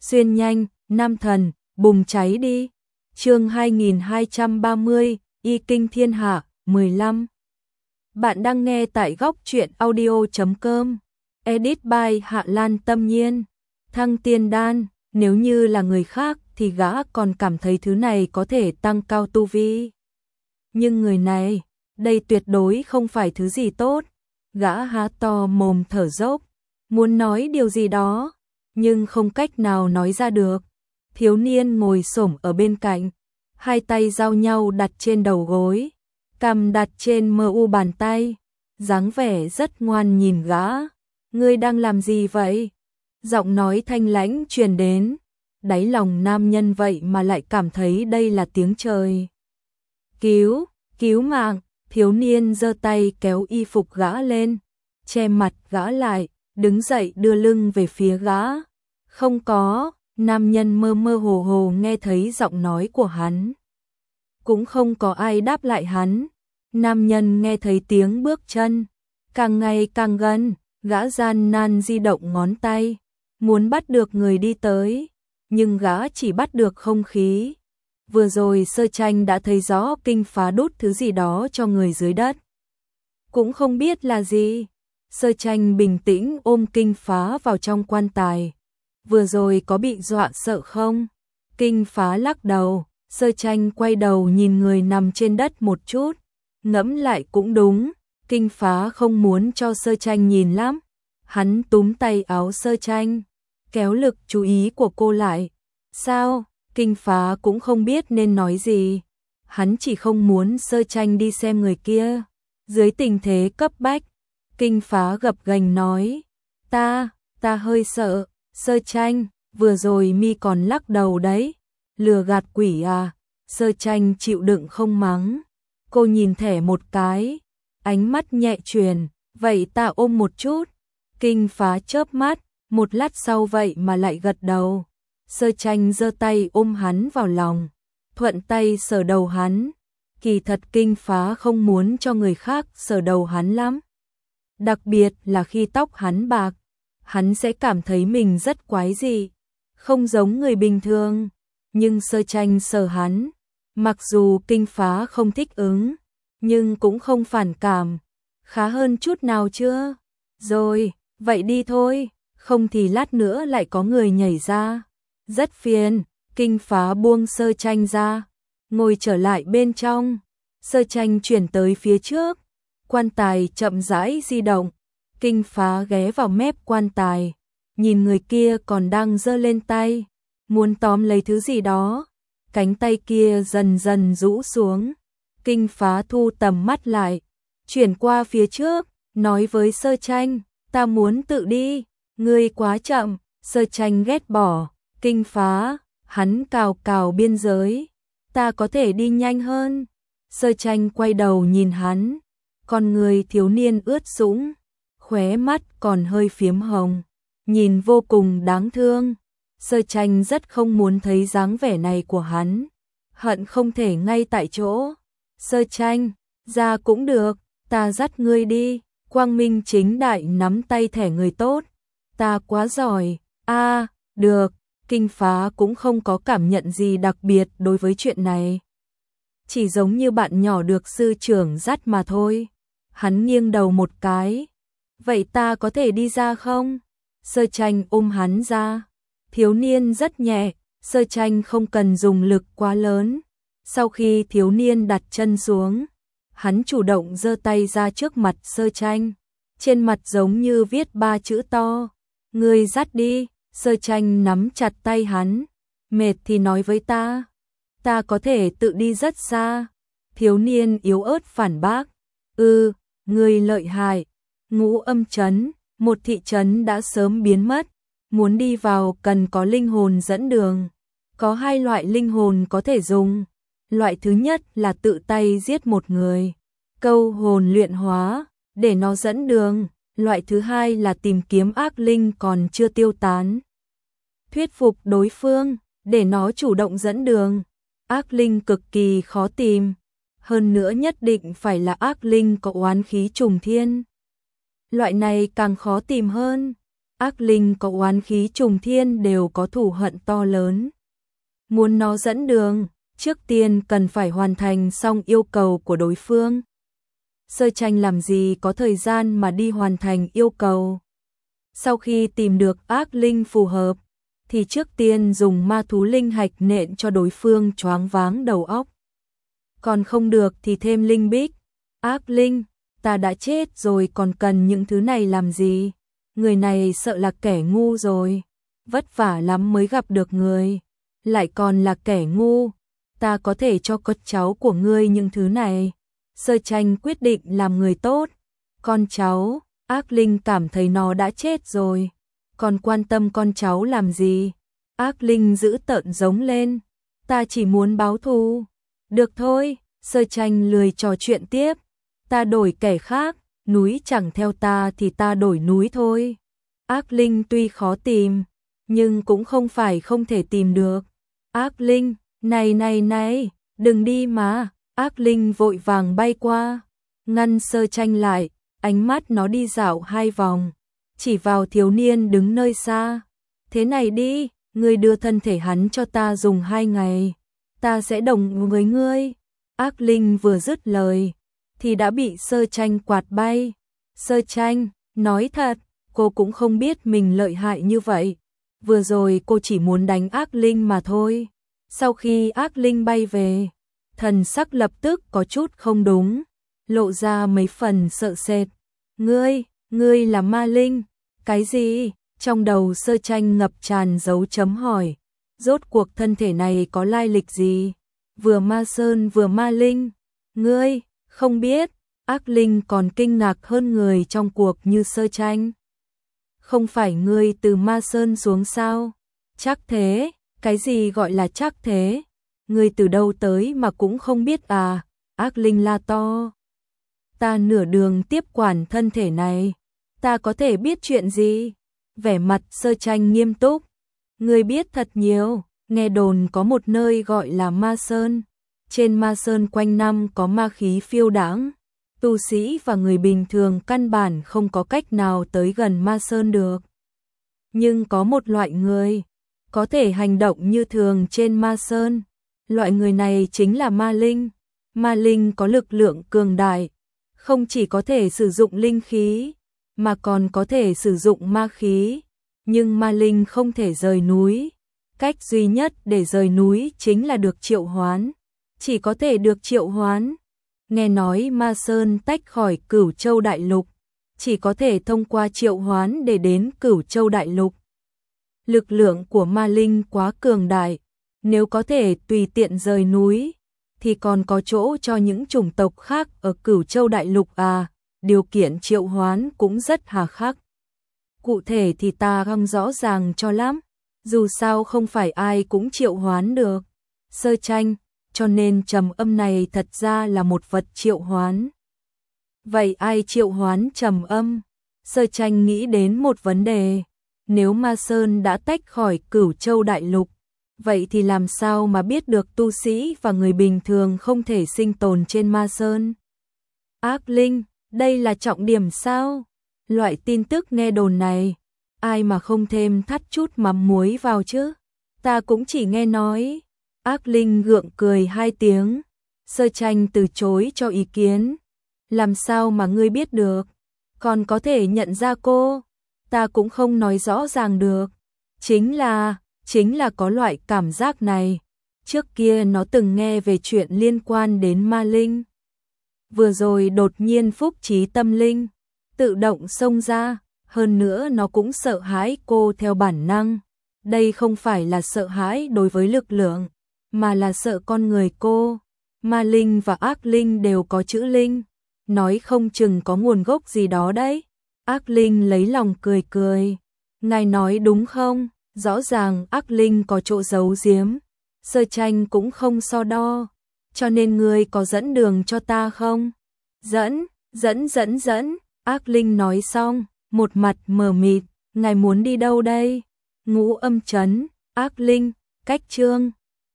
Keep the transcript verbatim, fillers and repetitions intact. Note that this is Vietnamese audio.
xuyên nhanh, nam thần, bùng cháy đi. Chương hai nghìn hai trăm ba mươi, Y Kinh Thiên Hạ, mười lăm. Bạn đang nghe tại góc truyện audio chấm com. Edit by Hạ Lan Tâm Nhiên. Thăng tiên đan, nếu như là người khác thì gã còn cảm thấy thứ này có thể tăng cao tu vi. Nhưng người này, đây tuyệt đối không phải thứ gì tốt. Gã há to mồm thở dốc, muốn nói điều gì đó, nhưng không cách nào nói ra được. Thiếu niên ngồi xổm ở bên cạnh, hai tay giao nhau đặt trên đầu gối, cằm đặt trên mờ u bàn tay, dáng vẻ rất ngoan nhìn gã. Ngươi đang làm gì vậy? Giọng nói thanh lãnh truyền đến, đáy lòng nam nhân vậy mà lại cảm thấy đây là tiếng trời. Cứu, cứu mạng, thiếu niên giơ tay kéo y phục gã lên, che mặt gã lại, đứng dậy đưa lưng về phía gã. Không có, nam nhân mơ mơ hồ hồ nghe thấy giọng nói của hắn. Cũng không có ai đáp lại hắn. Nam nhân nghe thấy tiếng bước chân, càng ngày càng gần, gã gian nan di động ngón tay, muốn bắt được người đi tới, nhưng gã chỉ bắt được không khí. Vừa rồi Sơ Tranh đã thấy rõ kinh phá đút thứ gì đó cho người dưới đất. Cũng không biết là gì. Sơ Tranh bình tĩnh ôm kinh phá vào trong quan tài. Vừa rồi có bị dọa sợ không? Kinh phá lắc đầu. Sơ Tranh quay đầu nhìn người nằm trên đất một chút. Ngẫm lại cũng đúng. Kinh phá không muốn cho Sơ Tranh nhìn lắm. Hắn túm tay áo Sơ Tranh, kéo lực chú ý của cô lại. Sao? Kinh phá cũng không biết nên nói gì. Hắn chỉ không muốn Sơ Tranh đi xem người kia. Dưới tình thế cấp bách, Kinh phá gập ghềnh nói. Ta, ta hơi sợ. Sơ Tranh, vừa rồi mi còn lắc đầu đấy. Lừa gạt quỷ à? Sơ Tranh chịu đựng không mắng. Cô nhìn thẻ một cái, ánh mắt nhẹ truyền. Vậy ta ôm một chút. Kinh phá chớp mắt, một lát sau vậy mà lại gật đầu. Sơ Tranh giơ tay ôm hắn vào lòng, thuận tay sờ đầu hắn. Kỳ thật Kinh phá không muốn cho người khác sờ đầu hắn lắm. Đặc biệt là khi tóc hắn bạc, hắn sẽ cảm thấy mình rất quái dị, không giống người bình thường. Nhưng Sơ Tranh sờ hắn, mặc dù Kinh phá không thích ứng, nhưng cũng không phản cảm. Khá hơn chút nào chưa? Rồi, vậy đi thôi, không thì lát nữa lại có người nhảy ra. Rất phiền. Kinh phá buông Sơ Tranh ra, ngồi trở lại bên trong. Sơ Tranh chuyển tới phía trước, quan tài chậm rãi di động. Kinh phá ghé vào mép quan tài, nhìn người kia còn đang giơ lên tay, muốn tóm lấy thứ gì đó. Cánh tay kia dần dần rũ xuống. Kinh phá thu tầm mắt lại, chuyển qua phía trước, nói với Sơ Tranh, ta muốn tự đi, ngươi quá chậm. Sơ Tranh ghét bỏ. Kinh phá, hắn cào cào biên giới, ta có thể đi nhanh hơn. Sơ Tranh quay đầu nhìn hắn, con người thiếu niên ướt sũng, khóe mắt còn hơi phiếm hồng, nhìn vô cùng đáng thương. Sơ Tranh rất không muốn thấy dáng vẻ này của hắn, hận không thể ngay tại chỗ. Sơ Tranh, ra cũng được, ta dắt ngươi đi. Quang minh chính đại nắm tay thẻ người tốt, ta quá giỏi. A, à, được. Kinh phá cũng không có cảm nhận gì đặc biệt đối với chuyện này. Chỉ giống như bạn nhỏ được sư trưởng dắt mà thôi. Hắn nghiêng đầu một cái. Vậy ta có thể đi ra không? Sơ Tranh ôm hắn ra. Thiếu niên rất nhẹ, Sơ Tranh không cần dùng lực quá lớn. Sau khi thiếu niên đặt chân xuống, hắn chủ động giơ tay ra trước mặt Sơ Tranh. Trên mặt giống như viết ba chữ to. Ngươi dắt đi. Sơ Tranh nắm chặt tay hắn. Mệt thì nói với ta. Ta có thể tự đi rất xa. Thiếu niên yếu ớt phản bác. Ừ, ngươi lợi hại. Ngũ Âm Trấn, một thị trấn đã sớm biến mất. Muốn đi vào cần có linh hồn dẫn đường. Có hai loại linh hồn có thể dùng. Loại thứ nhất là tự tay giết một người, câu hồn luyện hóa, để nó dẫn đường. Loại thứ hai là tìm kiếm ác linh còn chưa tiêu tán, thuyết phục đối phương, để nó chủ động dẫn đường. Ác linh cực kỳ khó tìm, hơn nữa nhất định phải là ác linh có oán khí trùng thiên. Loại này càng khó tìm hơn. ác linh có oán khí trùng thiên đều có thù hận to lớn. Muốn nó dẫn đường, trước tiên cần phải hoàn thành xong yêu cầu của đối phương. Sơ tranh làm gì có thời gian mà đi hoàn thành yêu cầu. Sau khi tìm được ác linh phù hợp, thì trước tiên dùng ma thú linh hạch nện cho đối phương choáng váng đầu óc. Còn không được thì thêm linh bích. Ác linh, ta đã chết rồi còn cần những thứ này làm gì? Người này sợ là kẻ ngu rồi. Vất vả lắm mới gặp được người. Lại còn là kẻ ngu. Ta có thể cho con cháu của ngươi những thứ này. Sơ tranh quyết định làm người tốt. Con cháu, ác linh cảm thấy nó đã chết rồi. Còn quan tâm con cháu làm gì? Ác linh giữ tợn giống lên. Ta chỉ muốn báo thù. Được thôi, sơ tranh lười trò chuyện tiếp. Ta đổi kẻ khác, núi chẳng theo ta thì ta đổi núi thôi. Ác linh tuy khó tìm, nhưng cũng không phải không thể tìm được. Ác linh, này này này, đừng đi mà. Ác linh vội vàng bay qua, ngăn sơ tranh lại, ánh mắt nó đi dạo hai vòng, chỉ vào thiếu niên đứng nơi xa. Thế này đi, ngươi đưa thân thể hắn cho ta dùng hai ngày, ta sẽ đồng với ngươi. Ác linh vừa dứt lời, thì đã bị sơ tranh quạt bay. Sơ tranh, nói thật, cô cũng không biết mình lợi hại như vậy. Vừa rồi cô chỉ muốn đánh ác linh mà thôi. Sau khi ác linh bay về, thần sắc lập tức có chút không đúng, lộ ra mấy phần sợ sệt. Ngươi, ngươi là ma linh? Cái gì? Trong đầu sơ tranh ngập tràn dấu chấm hỏi. Rốt cuộc thân thể này có lai lịch gì? Vừa ma sơn vừa ma linh. Ngươi, không biết. Ác linh còn kinh ngạc hơn người trong cuộc như sơ tranh. Không phải ngươi từ ma sơn xuống sao? Chắc thế. Cái gì gọi là chắc thế? Ngươi từ đâu tới mà cũng không biết à? Ác linh la to. Ta nửa đường tiếp quản thân thể này, ta có thể biết chuyện gì? Vẻ mặt sơ tranh nghiêm túc. Ngươi biết thật nhiều, nghe đồn có một nơi gọi là Ma Sơn. Trên Ma Sơn quanh năm có ma khí phiêu đãng. Tu sĩ và người bình thường căn bản không có cách nào tới gần Ma Sơn được. Nhưng có một loại người có thể hành động như thường trên Ma Sơn. Loại người này chính là ma linh. Ma linh có lực lượng cường đại, không chỉ có thể sử dụng linh khí, mà còn có thể sử dụng ma khí. Nhưng ma linh không thể rời núi. Cách duy nhất để rời núi chính là được triệu hoán. Chỉ có thể được triệu hoán. Nghe nói Ma Sơn tách khỏi Cửu Châu Đại Lục, chỉ có thể thông qua triệu hoán để đến Cửu Châu Đại Lục. Lực lượng của ma linh quá cường đại, nếu có thể tùy tiện rời núi, thì còn có chỗ cho những chủng tộc khác ở Cửu Châu Đại Lục à, điều kiện triệu hoán cũng rất hà khắc. Cụ thể thì ta không rõ ràng cho lắm, dù sao không phải ai cũng triệu hoán được. Sơ tranh, cho nên trầm âm này thật ra là một vật triệu hoán. Vậy ai triệu hoán trầm âm? Sơ tranh nghĩ đến một vấn đề, nếu Ma Sơn đã tách khỏi Cửu Châu Đại Lục, vậy thì làm sao mà biết được tu sĩ và người bình thường không thể sinh tồn trên Ma Sơn? Ác linh, đây là trọng điểm sao? Loại tin tức nghe đồn này, ai mà không thêm thắt chút mắm muối vào chứ? Ta cũng chỉ nghe nói. Ác linh gượng cười hai tiếng. Sơ tranh từ chối cho ý kiến. Làm sao mà ngươi biết được? Còn có thể nhận ra cô? Ta cũng không nói rõ ràng được. Chính là, chính là có loại cảm giác này. Trước kia nó từng nghe về chuyện liên quan đến ma linh. Vừa rồi đột nhiên phúc trí tâm linh, tự động xông ra, hơn nữa nó cũng sợ hãi cô theo bản năng. Đây không phải là sợ hãi đối với lực lượng, mà là sợ con người cô. Ma linh và ác linh đều có chữ linh, nói không chừng có nguồn gốc gì đó đấy. Ác linh lấy lòng cười cười. Ngài nói đúng không? Rõ ràng ác linh có chỗ giấu giếm. Sơ tranh cũng không so đo. Cho nên ngươi có dẫn đường cho ta không? Dẫn, dẫn dẫn dẫn. Ác linh nói xong, một mặt mờ mịt. Ngài muốn đi đâu đây? Ngũ âm chấn, ác linh, cách chương.